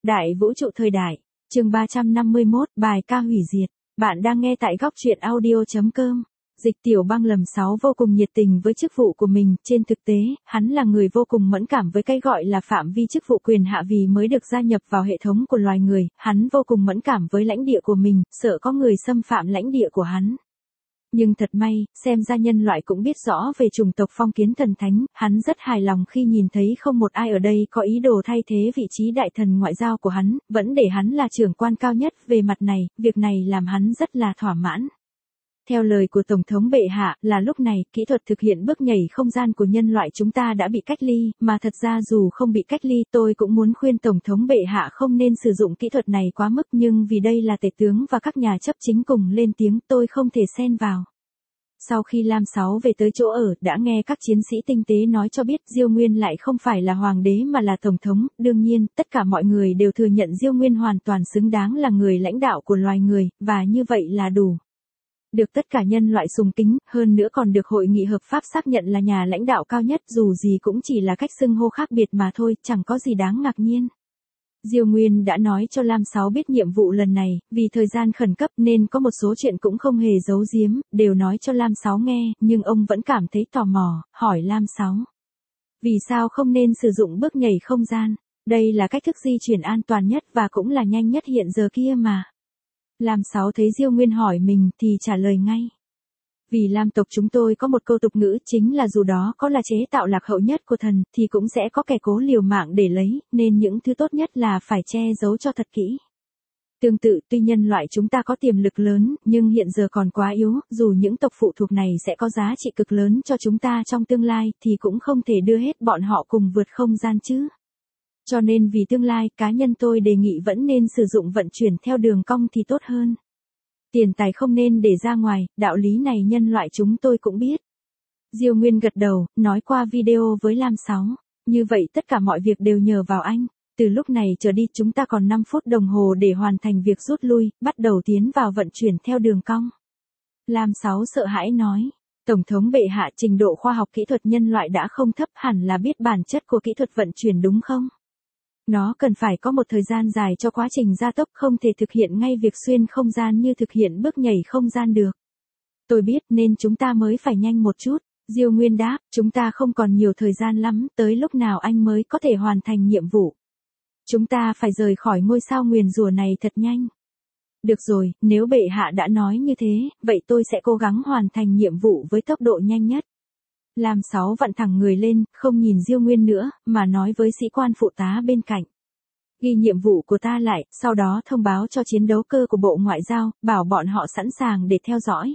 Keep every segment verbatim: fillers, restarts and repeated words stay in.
Đại vũ trụ thời đại, chương ba trăm năm mươi mốt, bài ca hủy diệt. Bạn đang nghe tại góc truyện audio.com. Dịch Tiểu Băng lầm sáu vô cùng nhiệt tình với chức vụ của mình, trên thực tế, hắn là người vô cùng mẫn cảm với cái gọi là phạm vi chức vụ quyền hạ vì mới được gia nhập vào hệ thống của loài người, hắn vô cùng mẫn cảm với lãnh địa của mình, sợ có người xâm phạm lãnh địa của hắn. Nhưng thật may, xem ra nhân loại cũng biết rõ về chủng tộc phong kiến thần thánh, hắn rất hài lòng khi nhìn thấy không một ai ở đây có ý đồ thay thế vị trí đại thần ngoại giao của hắn, vẫn để hắn là trưởng quan cao nhất về mặt này, việc này làm hắn rất là thỏa mãn. Theo lời của Tổng thống bệ hạ, là lúc này, kỹ thuật thực hiện bước nhảy không gian của nhân loại chúng ta đã bị cách ly, mà thật ra dù không bị cách ly tôi cũng muốn khuyên Tổng thống bệ hạ không nên sử dụng kỹ thuật này quá mức, nhưng vì đây là tể tướng và các nhà chấp chính cùng lên tiếng, tôi không thể xen vào. Sau khi Lam Sáu về tới chỗ ở, đã nghe các chiến sĩ tinh tế nói cho biết Diêu Nguyên lại không phải là hoàng đế mà là tổng thống, đương nhiên, tất cả mọi người đều thừa nhận Diêu Nguyên hoàn toàn xứng đáng là người lãnh đạo của loài người, và như vậy là đủ. Được tất cả nhân loại sùng kính, hơn nữa còn được hội nghị hợp pháp xác nhận là nhà lãnh đạo cao nhất, dù gì cũng chỉ là cách xưng hô khác biệt mà thôi, chẳng có gì đáng ngạc nhiên. Diêu Nguyên đã nói cho Lam Sáu biết nhiệm vụ lần này, vì thời gian khẩn cấp nên có một số chuyện cũng không hề giấu giếm, đều nói cho Lam Sáu nghe, nhưng ông vẫn cảm thấy tò mò, hỏi Lam Sáu. Vì sao không nên sử dụng bước nhảy không gian? Đây là cách thức di chuyển an toàn nhất và cũng là nhanh nhất hiện giờ kia mà. Lam Sáu thấy Diêu Nguyên hỏi mình thì trả lời ngay. Vì Lam tộc chúng tôi có một câu tục ngữ chính là dù đó có là chế tạo lạc hậu nhất của thần thì cũng sẽ có kẻ cố liều mạng để lấy, nên những thứ tốt nhất là phải che giấu cho thật kỹ. Tương tự, tuy nhân loại chúng ta có tiềm lực lớn, nhưng hiện giờ còn quá yếu, dù những tộc phụ thuộc này sẽ có giá trị cực lớn cho chúng ta trong tương lai thì cũng không thể đưa hết bọn họ cùng vượt không gian chứ. Cho nên vì tương lai, cá nhân tôi đề nghị vẫn nên sử dụng vận chuyển theo đường cong thì tốt hơn. Tiền tài không nên để ra ngoài, đạo lý này nhân loại chúng tôi cũng biết. Diêu Nguyên gật đầu, nói qua video với Lam Sáu. Như vậy tất cả mọi việc đều nhờ vào anh. Từ lúc này trở đi chúng ta còn năm phút đồng hồ để hoàn thành việc rút lui, bắt đầu tiến vào vận chuyển theo đường cong. Lam Sáu sợ hãi nói. Tổng thống bệ hạ, trình độ khoa học kỹ thuật nhân loại đã không thấp, hẳn là biết bản chất của kỹ thuật vận chuyển đúng không? Nó cần phải có một thời gian dài cho quá trình gia tốc, không thể thực hiện ngay việc xuyên không gian như thực hiện bước nhảy không gian được. Tôi biết nên chúng ta mới phải nhanh một chút. Diêu Nguyên đáp, chúng ta không còn nhiều thời gian lắm, tới lúc nào anh mới có thể hoàn thành nhiệm vụ. Chúng ta phải rời khỏi ngôi sao nguyền rủa này thật nhanh. Được rồi, nếu bệ hạ đã nói như thế, vậy tôi sẽ cố gắng hoàn thành nhiệm vụ với tốc độ nhanh nhất. Lam Sáu vặn thẳng người lên, không nhìn Diêu Nguyên nữa, mà nói với sĩ quan phụ tá bên cạnh. Ghi nhiệm vụ của ta lại, sau đó thông báo cho chiến đấu cơ của Bộ Ngoại giao, bảo bọn họ sẵn sàng để theo dõi.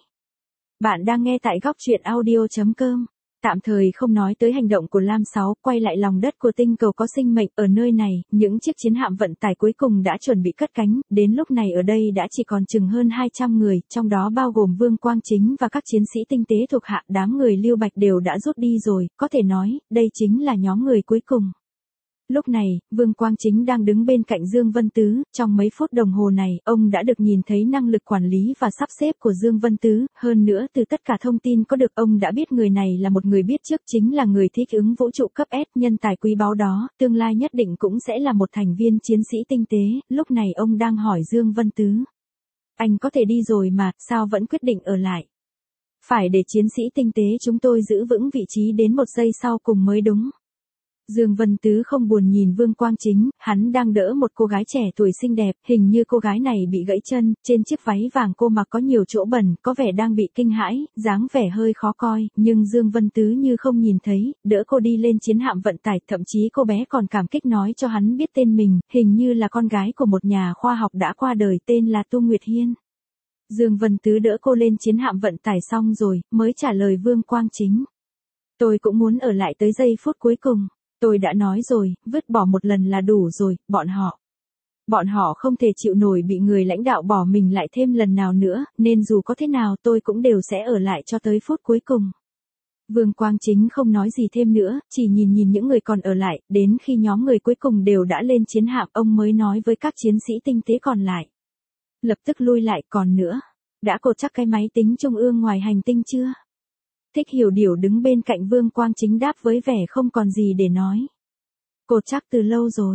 Bạn đang nghe tại góc truyện audio.com. Tạm thời không nói tới hành động của Lam Sáu, quay lại lòng đất của tinh cầu có sinh mệnh, ở nơi này, những chiếc chiến hạm vận tải cuối cùng đã chuẩn bị cất cánh, đến lúc này ở đây đã chỉ còn chừng hơn hai trăm người, trong đó bao gồm Vương Quang Chính và các chiến sĩ tinh tế thuộc hạ, đám người Lưu Bạch đều đã rút đi rồi, có thể nói, đây chính là nhóm người cuối cùng. Lúc này, Vương Quang Chính đang đứng bên cạnh Dương Vân Tứ, trong mấy phút đồng hồ này, ông đã được nhìn thấy năng lực quản lý và sắp xếp của Dương Vân Tứ, hơn nữa từ tất cả thông tin có được ông đã biết người này là một người biết trước, chính là người thích ứng vũ trụ cấp S, nhân tài quý báu đó, tương lai nhất định cũng sẽ là một thành viên chiến sĩ tinh tế, lúc này ông đang hỏi Dương Vân Tứ. Anh có thể đi rồi mà, sao vẫn quyết định ở lại? Phải để chiến sĩ tinh tế chúng tôi giữ vững vị trí đến một giây sau cùng mới đúng. Dương Vân Tứ không buồn nhìn Vương Quang Chính, hắn đang đỡ một cô gái trẻ tuổi xinh đẹp, hình như cô gái này bị gãy chân, trên chiếc váy vàng cô mặc có nhiều chỗ bẩn, có vẻ đang bị kinh hãi, dáng vẻ hơi khó coi, nhưng Dương Vân Tứ như không nhìn thấy, đỡ cô đi lên chiến hạm vận tải, thậm chí cô bé còn cảm kích nói cho hắn biết tên mình, hình như là con gái của một nhà khoa học đã qua đời tên là Tu Nguyệt Hiên. Dương Vân Tứ đỡ cô lên chiến hạm vận tải xong rồi, mới trả lời Vương Quang Chính. Tôi cũng muốn ở lại tới giây phút cuối cùng. Tôi đã nói rồi, vứt bỏ một lần là đủ rồi, bọn họ. Bọn họ không thể chịu nổi bị người lãnh đạo bỏ mình lại thêm lần nào nữa, nên dù có thế nào tôi cũng đều sẽ ở lại cho tới phút cuối cùng. Vương Quang Chính không nói gì thêm nữa, chỉ nhìn nhìn những người còn ở lại, đến khi nhóm người cuối cùng đều đã lên chiến hạm, ông mới nói với các chiến sĩ tinh tế còn lại. Lập tức lui lại, còn nữa. Đã cột chắc cái máy tính trung ương ngoài hành tinh chưa? Thích Hiểu Điểu đứng bên cạnh Vương Quang Chính đáp với vẻ không còn gì để nói. Cột chắc từ lâu rồi.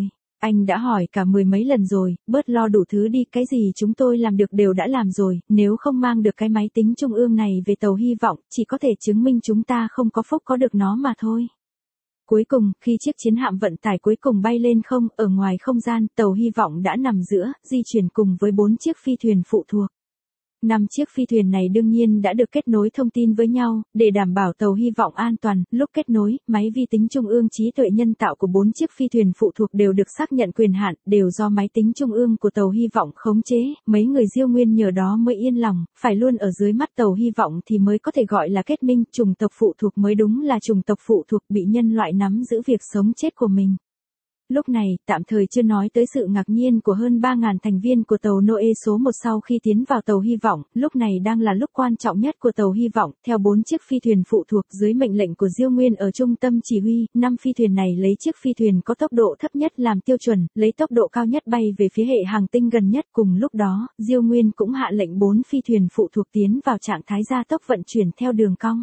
Anh đã hỏi cả mười mấy lần rồi, bớt lo đủ thứ đi, cái gì chúng tôi làm được đều đã làm rồi, nếu không mang được cái máy tính trung ương này về tàu hy vọng, chỉ có thể chứng minh chúng ta không có phúc có được nó mà thôi. Cuối cùng, khi chiếc chiến hạm vận tải cuối cùng bay lên không, ở ngoài không gian, tàu hy vọng đã nằm giữa, di chuyển cùng với bốn chiếc phi thuyền phụ thuộc. Năm chiếc phi thuyền này đương nhiên đã được kết nối thông tin với nhau, để đảm bảo tàu hy vọng an toàn. Lúc kết nối, máy vi tính trung ương trí tuệ nhân tạo của bốn chiếc phi thuyền phụ thuộc đều được xác nhận quyền hạn, đều do máy tính trung ương của tàu hy vọng khống chế. Mấy người Diêu Nguyên nhờ đó mới yên lòng, phải luôn ở dưới mắt tàu hy vọng thì mới có thể gọi là kết minh. Chủng tộc phụ thuộc mới đúng là chủng tộc phụ thuộc bị nhân loại nắm giữ việc sống chết của mình. Lúc này, tạm thời chưa nói tới sự ngạc nhiên của hơn ba nghìn thành viên của tàu Noe số một sau khi tiến vào tàu hy vọng, lúc này đang là lúc quan trọng nhất của tàu hy vọng, theo bốn chiếc phi thuyền phụ thuộc dưới mệnh lệnh của Diêu Nguyên ở trung tâm chỉ huy, năm phi thuyền này lấy chiếc phi thuyền có tốc độ thấp nhất làm tiêu chuẩn, lấy tốc độ cao nhất bay về phía hệ hành tinh gần nhất. Cùng lúc đó, Diêu Nguyên cũng hạ lệnh bốn phi thuyền phụ thuộc tiến vào trạng thái gia tốc vận chuyển theo đường cong.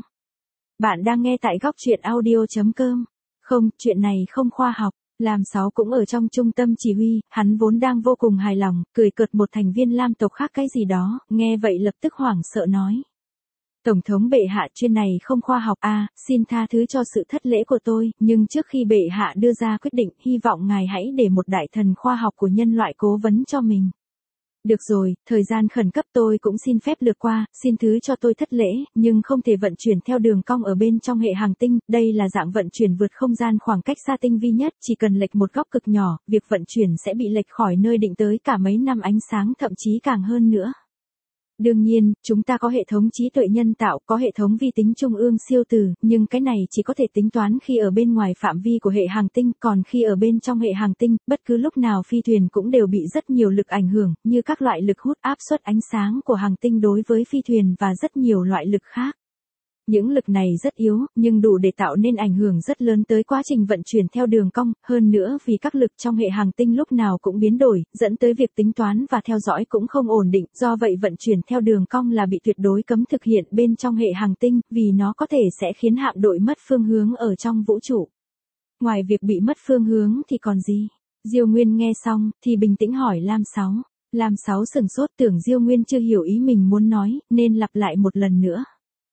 Bạn đang nghe tại góc truyện audio chấm com. Không, chuyện này không khoa học. Lam Sáu cũng ở trong trung tâm chỉ huy, hắn vốn đang vô cùng hài lòng, cười cợt một thành viên Lam tộc khác cái gì đó, nghe vậy lập tức hoảng sợ nói. Tổng thống bệ hạ, chuyện này không khoa học a, à, xin tha thứ cho sự thất lễ của tôi, nhưng trước khi bệ hạ đưa ra quyết định, hy vọng ngài hãy để một đại thần khoa học của nhân loại cố vấn cho mình. Được rồi, thời gian khẩn cấp tôi cũng xin phép lược qua, xin thứ cho tôi thất lễ, nhưng không thể vận chuyển theo đường cong ở bên trong hệ hành tinh, đây là dạng vận chuyển vượt không gian khoảng cách xa tinh vi nhất, chỉ cần lệch một góc cực nhỏ, việc vận chuyển sẽ bị lệch khỏi nơi định tới cả mấy năm ánh sáng thậm chí càng hơn nữa. Đương nhiên, chúng ta có hệ thống trí tuệ nhân tạo, có hệ thống vi tính trung ương siêu từ, nhưng cái này chỉ có thể tính toán khi ở bên ngoài phạm vi của hệ hành tinh, còn khi ở bên trong hệ hành tinh, bất cứ lúc nào phi thuyền cũng đều bị rất nhiều lực ảnh hưởng, như các loại lực hút áp suất ánh sáng của hành tinh đối với phi thuyền và rất nhiều loại lực khác. Những lực này rất yếu, nhưng đủ để tạo nên ảnh hưởng rất lớn tới quá trình vận chuyển theo đường cong, hơn nữa vì các lực trong hệ hành tinh lúc nào cũng biến đổi, dẫn tới việc tính toán và theo dõi cũng không ổn định, do vậy vận chuyển theo đường cong là bị tuyệt đối cấm thực hiện bên trong hệ hành tinh, vì nó có thể sẽ khiến hạm đội mất phương hướng ở trong vũ trụ. Ngoài việc bị mất phương hướng thì còn gì? Diêu Nguyên nghe xong, thì bình tĩnh hỏi Lam Sáu. Lam Sáu sừng sốt, tưởng Diêu Nguyên chưa hiểu ý mình muốn nói, nên lặp lại một lần nữa.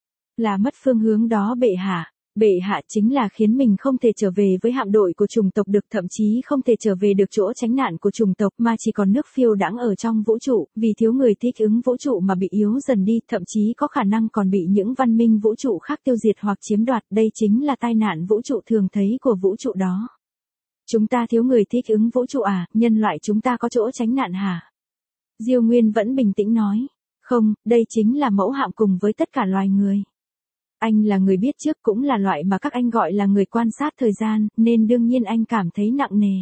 Là mất phương hướng đó bệ hạ. Bệ hạ chính là khiến mình không thể trở về với hạm đội của chủng tộc được, thậm chí không thể trở về được chỗ tránh nạn của chủng tộc, mà chỉ còn nước phiêu đãng ở trong vũ trụ, vì thiếu người thích ứng vũ trụ mà bị yếu dần đi, thậm chí có khả năng còn bị những văn minh vũ trụ khác tiêu diệt hoặc chiếm đoạt, đây chính là tai nạn vũ trụ thường thấy của vũ trụ đó. Chúng ta thiếu người thích ứng vũ trụ à, nhân loại chúng ta có chỗ tránh nạn hả? Diêu Nguyên vẫn bình tĩnh nói. Không, đây chính là mẫu hạm cùng với tất cả loài người. Anh là người biết trước, cũng là loại mà các anh gọi là người quan sát thời gian, nên đương nhiên anh cảm thấy nặng nề.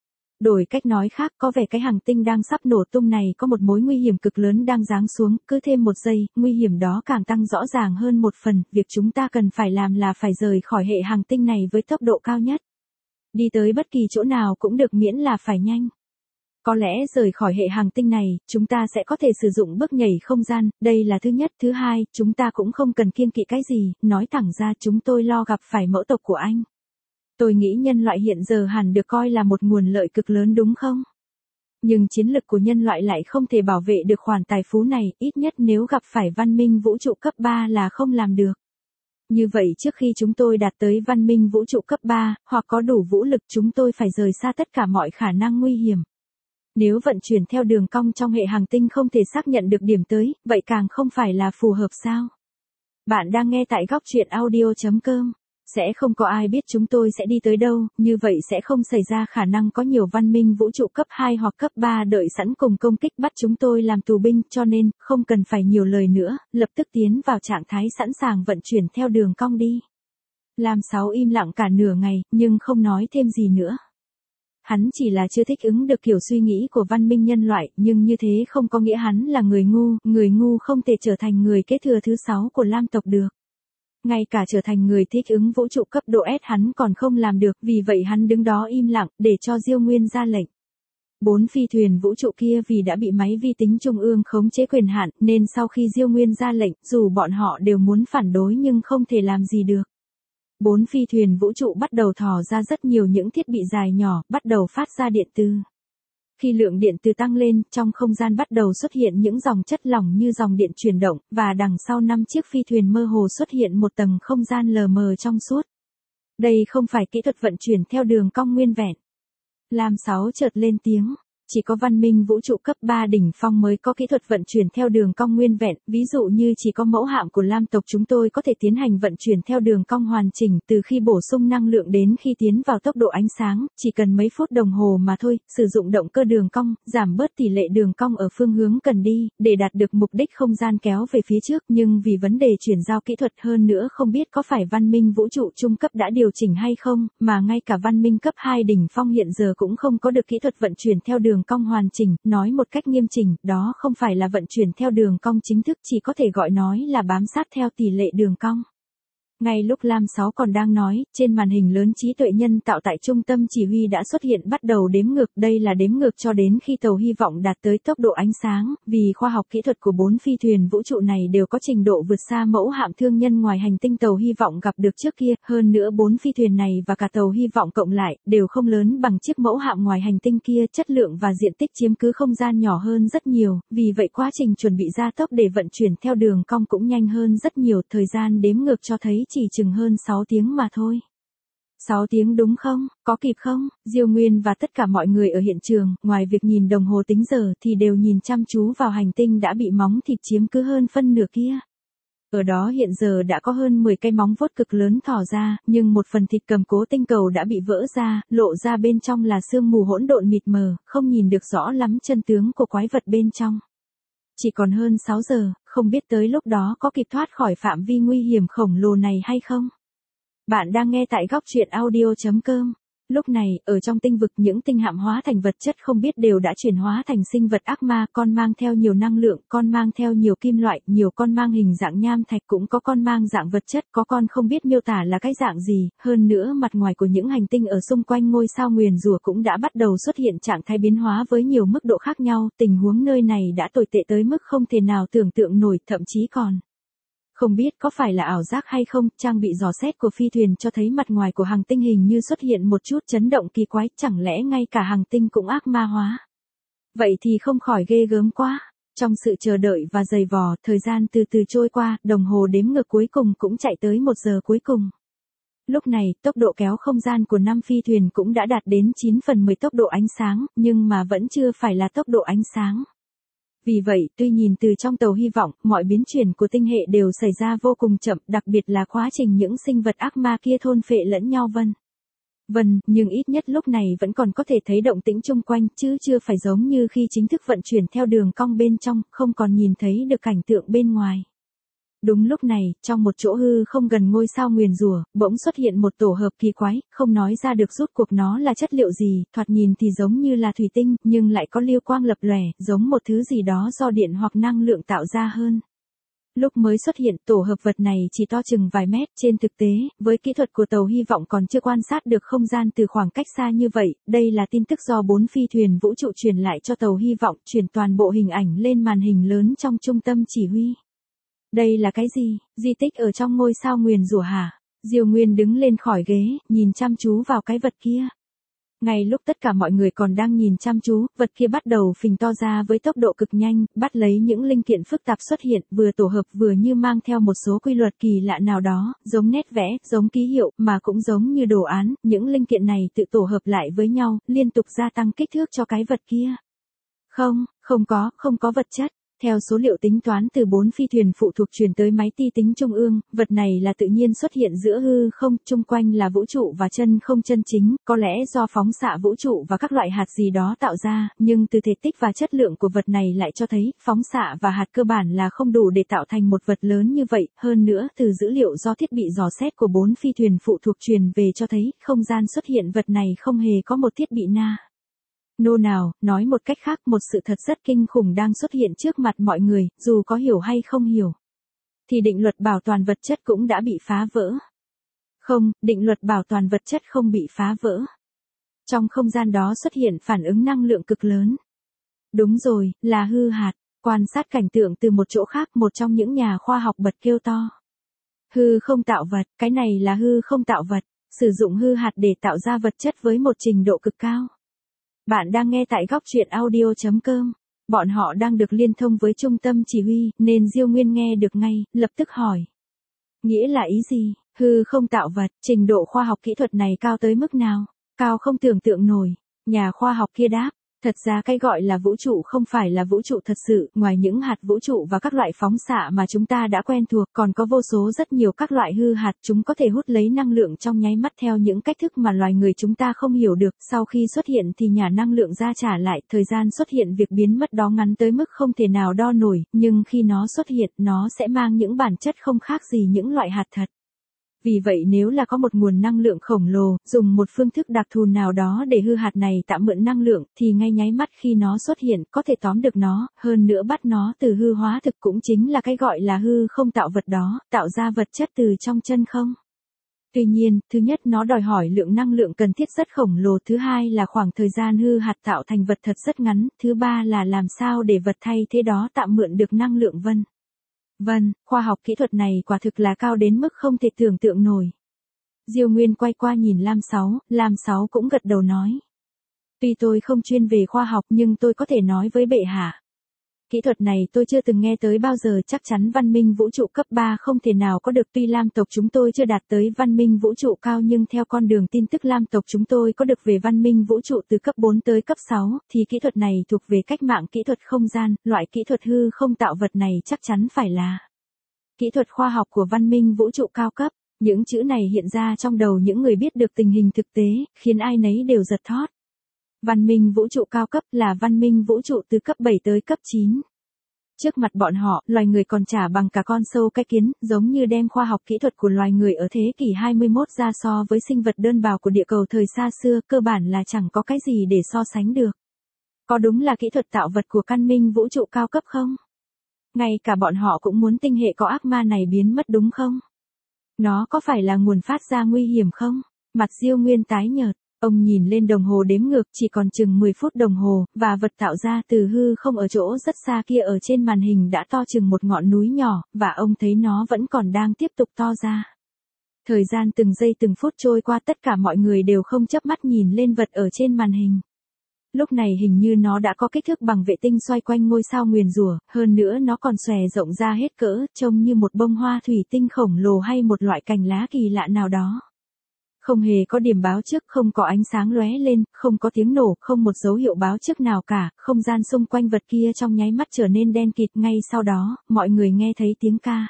Đổi cách nói khác, có vẻ cái hành tinh đang sắp nổ tung này có một mối nguy hiểm cực lớn đang giáng xuống, cứ thêm một giây, nguy hiểm đó càng tăng rõ ràng hơn một phần, việc chúng ta cần phải làm là phải rời khỏi hệ hành tinh này với tốc độ cao nhất. Đi tới bất kỳ chỗ nào cũng được miễn là phải nhanh. Có lẽ rời khỏi hệ hành tinh này, chúng ta sẽ có thể sử dụng bước nhảy không gian, đây là thứ nhất. Thứ hai, chúng ta cũng không cần kiêng kỵ cái gì, nói thẳng ra chúng tôi lo gặp phải mẫu tộc của anh. Tôi nghĩ nhân loại hiện giờ hẳn được coi là một nguồn lợi cực lớn đúng không? Nhưng chiến lực của nhân loại lại không thể bảo vệ được khoản tài phú này, ít nhất nếu gặp phải văn minh vũ trụ cấp ba là không làm được. Như vậy trước khi chúng tôi đạt tới văn minh vũ trụ cấp ba, hoặc có đủ vũ lực chúng tôi phải rời xa tất cả mọi khả năng nguy hiểm. Nếu vận chuyển theo đường cong trong hệ hành tinh không thể xác nhận được điểm tới, vậy càng không phải là phù hợp sao? Bạn đang nghe tại góc truyện audio chấm com. Sẽ không có ai biết chúng tôi sẽ đi tới đâu, như vậy sẽ không xảy ra khả năng có nhiều văn minh vũ trụ cấp hai hoặc cấp ba đợi sẵn cùng công kích bắt chúng tôi làm tù binh, cho nên, không cần phải nhiều lời nữa, lập tức tiến vào trạng thái sẵn sàng vận chuyển theo đường cong đi. Lam Sáu im lặng cả nửa ngày, nhưng không nói thêm gì nữa. Hắn chỉ là chưa thích ứng được kiểu suy nghĩ của văn minh nhân loại, nhưng như thế không có nghĩa hắn là người ngu, người ngu không thể trở thành người kế thừa thứ sáu của Lam tộc được. Ngay cả trở thành người thích ứng vũ trụ cấp độ S hắn còn không làm được, vì vậy hắn đứng đó im lặng, để cho Diêu Nguyên ra lệnh. Bốn phi thuyền vũ trụ kia vì đã bị máy vi tính trung ương khống chế quyền hạn, nên sau khi Diêu Nguyên ra lệnh, dù bọn họ đều muốn phản đối nhưng không thể làm gì được. Bốn phi thuyền vũ trụ bắt đầu thò ra rất nhiều những thiết bị dài nhỏ, bắt đầu phát ra điện từ. Khi lượng điện từ tăng lên, trong không gian bắt đầu xuất hiện những dòng chất lỏng như dòng điện chuyển động, và đằng sau năm chiếc phi thuyền mơ hồ xuất hiện một tầng không gian lờ mờ trong suốt. Đây không phải kỹ thuật vận chuyển theo đường cong nguyên vẹn. Lam Sáu chợt lên tiếng. Chỉ có văn minh vũ trụ cấp ba đỉnh phong mới có kỹ thuật vận chuyển theo đường cong nguyên vẹn, ví dụ như chỉ có mẫu hạm của Lam tộc chúng tôi có thể tiến hành vận chuyển theo đường cong hoàn chỉnh từ khi bổ sung năng lượng đến khi tiến vào tốc độ ánh sáng, chỉ cần mấy phút đồng hồ mà thôi, sử dụng động cơ đường cong, giảm bớt tỷ lệ đường cong ở phương hướng cần đi, để đạt được mục đích không gian kéo về phía trước, nhưng vì vấn đề chuyển giao kỹ thuật hơn nữa không biết có phải văn minh vũ trụ trung cấp đã điều chỉnh hay không, mà ngay cả văn minh cấp hai đỉnh phong hiện giờ cũng không có được kỹ thuật vận chuyển theo đường cong hoàn chỉnh, nói một cách nghiêm chỉnh, đó không phải là vận chuyển theo đường cong chính thức, chỉ có thể gọi nói là bám sát theo tỷ lệ đường cong. Ngay lúc Lam Sáu còn đang nói, trên màn hình lớn trí tuệ nhân tạo tại trung tâm chỉ huy đã xuất hiện bắt đầu đếm ngược, đây là đếm ngược cho đến khi tàu hy vọng đạt tới tốc độ ánh sáng, vì khoa học kỹ thuật của bốn phi thuyền vũ trụ này đều có trình độ vượt xa mẫu hạm thương nhân ngoài hành tinh tàu hy vọng gặp được trước kia, hơn nữa bốn phi thuyền này và cả tàu hy vọng cộng lại, đều không lớn bằng chiếc mẫu hạm ngoài hành tinh kia, chất lượng và diện tích chiếm cứ không gian nhỏ hơn rất nhiều, vì vậy quá trình chuẩn bị gia tốc để vận chuyển theo đường cong cũng nhanh hơn rất nhiều, thời gian đếm ngược cho thấy chỉ chừng hơn sáu tiếng mà thôi. sáu tiếng đúng không? Có kịp không? Diêu Nguyên và tất cả mọi người ở hiện trường, ngoài việc nhìn đồng hồ tính giờ thì đều nhìn chăm chú vào hành tinh đã bị móng thịt chiếm cứ hơn phân nửa kia. Ở đó hiện giờ đã có hơn mười cái móng vuốt cực lớn thò ra, nhưng một phần thịt cầm cố tinh cầu đã bị vỡ ra, lộ ra bên trong là sương mù hỗn độn mịt mờ, không nhìn được rõ lắm chân tướng của quái vật bên trong. Chỉ còn hơn sáu giờ, không biết tới lúc đó có kịp thoát khỏi phạm vi nguy hiểm khổng lồ này hay không? Bạn đang nghe tại góc truyện audio chấm com. Lúc này, ở trong tinh vực những tinh hạm hóa thành vật chất không biết đều đã chuyển hóa thành sinh vật ác ma, con mang theo nhiều năng lượng, con mang theo nhiều kim loại, nhiều con mang hình dạng nham thạch, cũng có con mang dạng vật chất, có con không biết miêu tả là cái dạng gì, hơn nữa mặt ngoài của những hành tinh ở xung quanh ngôi sao nguyền rủa cũng đã bắt đầu xuất hiện trạng thái biến hóa với nhiều mức độ khác nhau, tình huống nơi này đã tồi tệ tới mức không thể nào tưởng tượng nổi, thậm chí còn không biết có phải là ảo giác hay không, trang bị dò xét của phi thuyền cho thấy mặt ngoài của hành tinh hình như xuất hiện một chút chấn động kỳ quái, chẳng lẽ ngay cả hành tinh cũng ác ma hóa? Vậy thì không khỏi ghê gớm quá. Trong sự chờ đợi và giày vò, thời gian từ từ trôi qua, đồng hồ đếm ngược cuối cùng cũng chạy tới một giờ cuối cùng. Lúc này, tốc độ kéo không gian của năm phi thuyền cũng đã đạt đến chín phần mười tốc độ ánh sáng, nhưng mà vẫn chưa phải là tốc độ ánh sáng. Vì vậy, tuy nhìn từ trong tàu hy vọng, mọi biến chuyển của tinh hệ đều xảy ra vô cùng chậm, đặc biệt là quá trình những sinh vật ác ma kia thôn phệ lẫn nhau vân vân, nhưng ít nhất lúc này vẫn còn có thể thấy động tĩnh chung quanh, chứ chưa phải giống như khi chính thức vận chuyển theo đường cong bên trong, không còn nhìn thấy được cảnh tượng bên ngoài. Đúng lúc này, trong một chỗ hư không gần ngôi sao nguyền rủa, bỗng xuất hiện một tổ hợp kỳ quái, không nói ra được rốt cuộc nó là chất liệu gì, thoạt nhìn thì giống như là thủy tinh, nhưng lại có lưu quang lập lòe, giống một thứ gì đó do điện hoặc năng lượng tạo ra hơn. Lúc mới xuất hiện, tổ hợp vật này chỉ to chừng vài mét, trên thực tế, với kỹ thuật của tàu hy vọng còn chưa quan sát được không gian từ khoảng cách xa như vậy, đây là tin tức do bốn phi thuyền vũ trụ truyền lại cho tàu hy vọng, truyền toàn bộ hình ảnh lên màn hình lớn trong trung tâm chỉ huy. Đây là cái gì? Di tích ở trong ngôi sao nguyền rủa hả? Diêu Nguyên đứng lên khỏi ghế, nhìn chăm chú vào cái vật kia. Ngay lúc tất cả mọi người còn đang nhìn chăm chú, vật kia bắt đầu phình to ra với tốc độ cực nhanh, bắt lấy những linh kiện phức tạp xuất hiện, vừa tổ hợp vừa như mang theo một số quy luật kỳ lạ nào đó, giống nét vẽ, giống ký hiệu, mà cũng giống như đồ án, những linh kiện này tự tổ hợp lại với nhau, liên tục gia tăng kích thước cho cái vật kia. Không, không có, không có vật chất. Theo số liệu tính toán từ bốn phi thuyền phụ thuộc truyền tới máy ti tính trung ương, vật này là tự nhiên xuất hiện giữa hư không, chung quanh là vũ trụ và chân không chân chính, có lẽ do phóng xạ vũ trụ và các loại hạt gì đó tạo ra, nhưng từ thể tích và chất lượng của vật này lại cho thấy, phóng xạ và hạt cơ bản là không đủ để tạo thành một vật lớn như vậy, hơn nữa, từ dữ liệu do thiết bị dò xét của bốn phi thuyền phụ thuộc truyền về cho thấy, không gian xuất hiện vật này không hề có một thiết bị na. Nô nào, nói một cách khác, một sự thật rất kinh khủng đang xuất hiện trước mặt mọi người, dù có hiểu hay không hiểu. Thì định luật bảo toàn vật chất cũng đã bị phá vỡ. Không, định luật bảo toàn vật chất không bị phá vỡ. Trong không gian đó xuất hiện phản ứng năng lượng cực lớn. Đúng rồi, là hư hạt. Quan sát cảnh tượng từ một chỗ khác, một trong những nhà khoa học bật kêu to. Hư không tạo vật, cái này là hư không tạo vật, sử dụng hư hạt để tạo ra vật chất với một trình độ cực cao. Bạn đang nghe tại góc truyện audio chấm com. Bọn họ đang được liên thông với trung tâm chỉ huy, nên Diêu Nguyên nghe được ngay, lập tức hỏi. Nghĩa là ý gì? Hư không tạo vật, trình độ khoa học kỹ thuật này cao tới mức nào? Cao không tưởng tượng nổi. Nhà khoa học kia đáp. Thật ra cái gọi là vũ trụ không phải là vũ trụ thật sự, ngoài những hạt vũ trụ và các loại phóng xạ mà chúng ta đã quen thuộc, còn có vô số rất nhiều các loại hư hạt, chúng có thể hút lấy năng lượng trong nháy mắt theo những cách thức mà loài người chúng ta không hiểu được, sau khi xuất hiện thì nhả năng lượng ra trả lại, thời gian xuất hiện việc biến mất đó ngắn tới mức không thể nào đo nổi, nhưng khi nó xuất hiện, nó sẽ mang những bản chất không khác gì những loại hạt thật. Vì vậy nếu là có một nguồn năng lượng khổng lồ, dùng một phương thức đặc thù nào đó để hư hạt này tạm mượn năng lượng, thì ngay nháy mắt khi nó xuất hiện, có thể tóm được nó, hơn nữa bắt nó từ hư hóa thực cũng chính là cái gọi là hư không tạo vật đó, tạo ra vật chất từ trong chân không. Tuy nhiên, thứ nhất nó đòi hỏi lượng năng lượng cần thiết rất khổng lồ, thứ hai là khoảng thời gian hư hạt tạo thành vật thật rất ngắn, thứ ba là làm sao để vật thay thế đó tạm mượn được năng lượng vân. Vâng, khoa học kỹ thuật này quả thực là cao đến mức không thể tưởng tượng nổi. Diêu Nguyên quay qua nhìn Lam Sáu, Lam Sáu cũng gật đầu nói. Tuy tôi không chuyên về khoa học nhưng tôi có thể nói với bệ hạ. Kỹ thuật này tôi chưa từng nghe tới bao giờ, chắc chắn văn minh vũ trụ cấp ba không thể nào có được, tuy Lam tộc chúng tôi chưa đạt tới văn minh vũ trụ cao nhưng theo con đường tin tức Lam tộc chúng tôi có được về văn minh vũ trụ từ cấp bốn tới cấp sáu, thì kỹ thuật này thuộc về cách mạng kỹ thuật không gian, loại kỹ thuật hư không tạo vật này chắc chắn phải là kỹ thuật khoa học của văn minh vũ trụ cao cấp. Những chữ này hiện ra trong đầu những người biết được tình hình thực tế, khiến ai nấy đều giật thót. Văn minh vũ trụ cao cấp là văn minh vũ trụ từ cấp bảy tới cấp chín. Trước mặt bọn họ, loài người còn chả bằng cả con sâu cái kiến, giống như đem khoa học kỹ thuật của loài người ở thế kỷ hai mươi mốt ra so với sinh vật đơn bào của địa cầu thời xa xưa, cơ bản là chẳng có cái gì để so sánh được. Có đúng là kỹ thuật tạo vật của căn minh vũ trụ cao cấp không? Ngay cả bọn họ cũng muốn tinh hệ có ác ma này biến mất đúng không? Nó có phải là nguồn phát ra nguy hiểm không? Mặt Diêu Nguyên tái nhợt. Ông nhìn lên đồng hồ đếm ngược, chỉ còn chừng mười phút đồng hồ, và vật tạo ra từ hư không ở chỗ rất xa kia ở trên màn hình đã to chừng một ngọn núi nhỏ, và ông thấy nó vẫn còn đang tiếp tục to ra. Thời gian từng giây từng phút trôi qua, tất cả mọi người đều không chớp mắt nhìn lên vật ở trên màn hình. Lúc này hình như nó đã có kích thước bằng vệ tinh xoay quanh ngôi sao nguyền rủa, hơn nữa nó còn xòe rộng ra hết cỡ, trông như một bông hoa thủy tinh khổng lồ hay một loại cành lá kỳ lạ nào đó. Không hề có điểm báo trước, không có ánh sáng lóe lên, không có tiếng nổ, không một dấu hiệu báo trước nào cả, không gian xung quanh vật kia trong nháy mắt trở nên đen kịt, ngay sau đó, mọi người nghe thấy tiếng ca.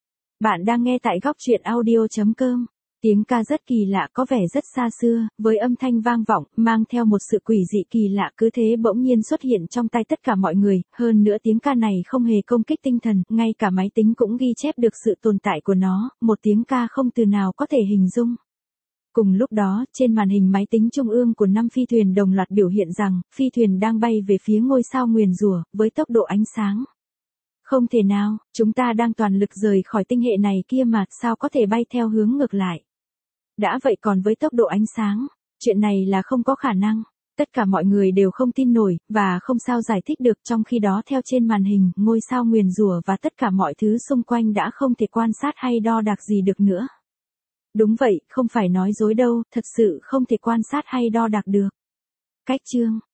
Bạn đang nghe tại góc truyện audio chấm com. Tiếng ca rất kỳ lạ, có vẻ rất xa xưa, với âm thanh vang vọng, mang theo một sự quỷ dị kỳ lạ cứ thế bỗng nhiên xuất hiện trong tay tất cả mọi người, hơn nữa tiếng ca này không hề công kích tinh thần, ngay cả máy tính cũng ghi chép được sự tồn tại của nó, một tiếng ca không từ nào có thể hình dung. Cùng lúc đó, trên màn hình máy tính trung ương của năm phi thuyền đồng loạt biểu hiện rằng, phi thuyền đang bay về phía ngôi sao nguyền rủa, với tốc độ ánh sáng. Không thể nào, chúng ta đang toàn lực rời khỏi tinh hệ này kia mà, sao có thể bay theo hướng ngược lại. Đã vậy còn với tốc độ ánh sáng, chuyện này là không có khả năng. Tất cả mọi người đều không tin nổi, và không sao giải thích được, trong khi đó theo trên màn hình, ngôi sao nguyền rủa và tất cả mọi thứ xung quanh đã không thể quan sát hay đo đạc gì được nữa. Đúng vậy, không phải nói dối đâu, thật sự không thể quan sát hay đo đạc được. Cách chương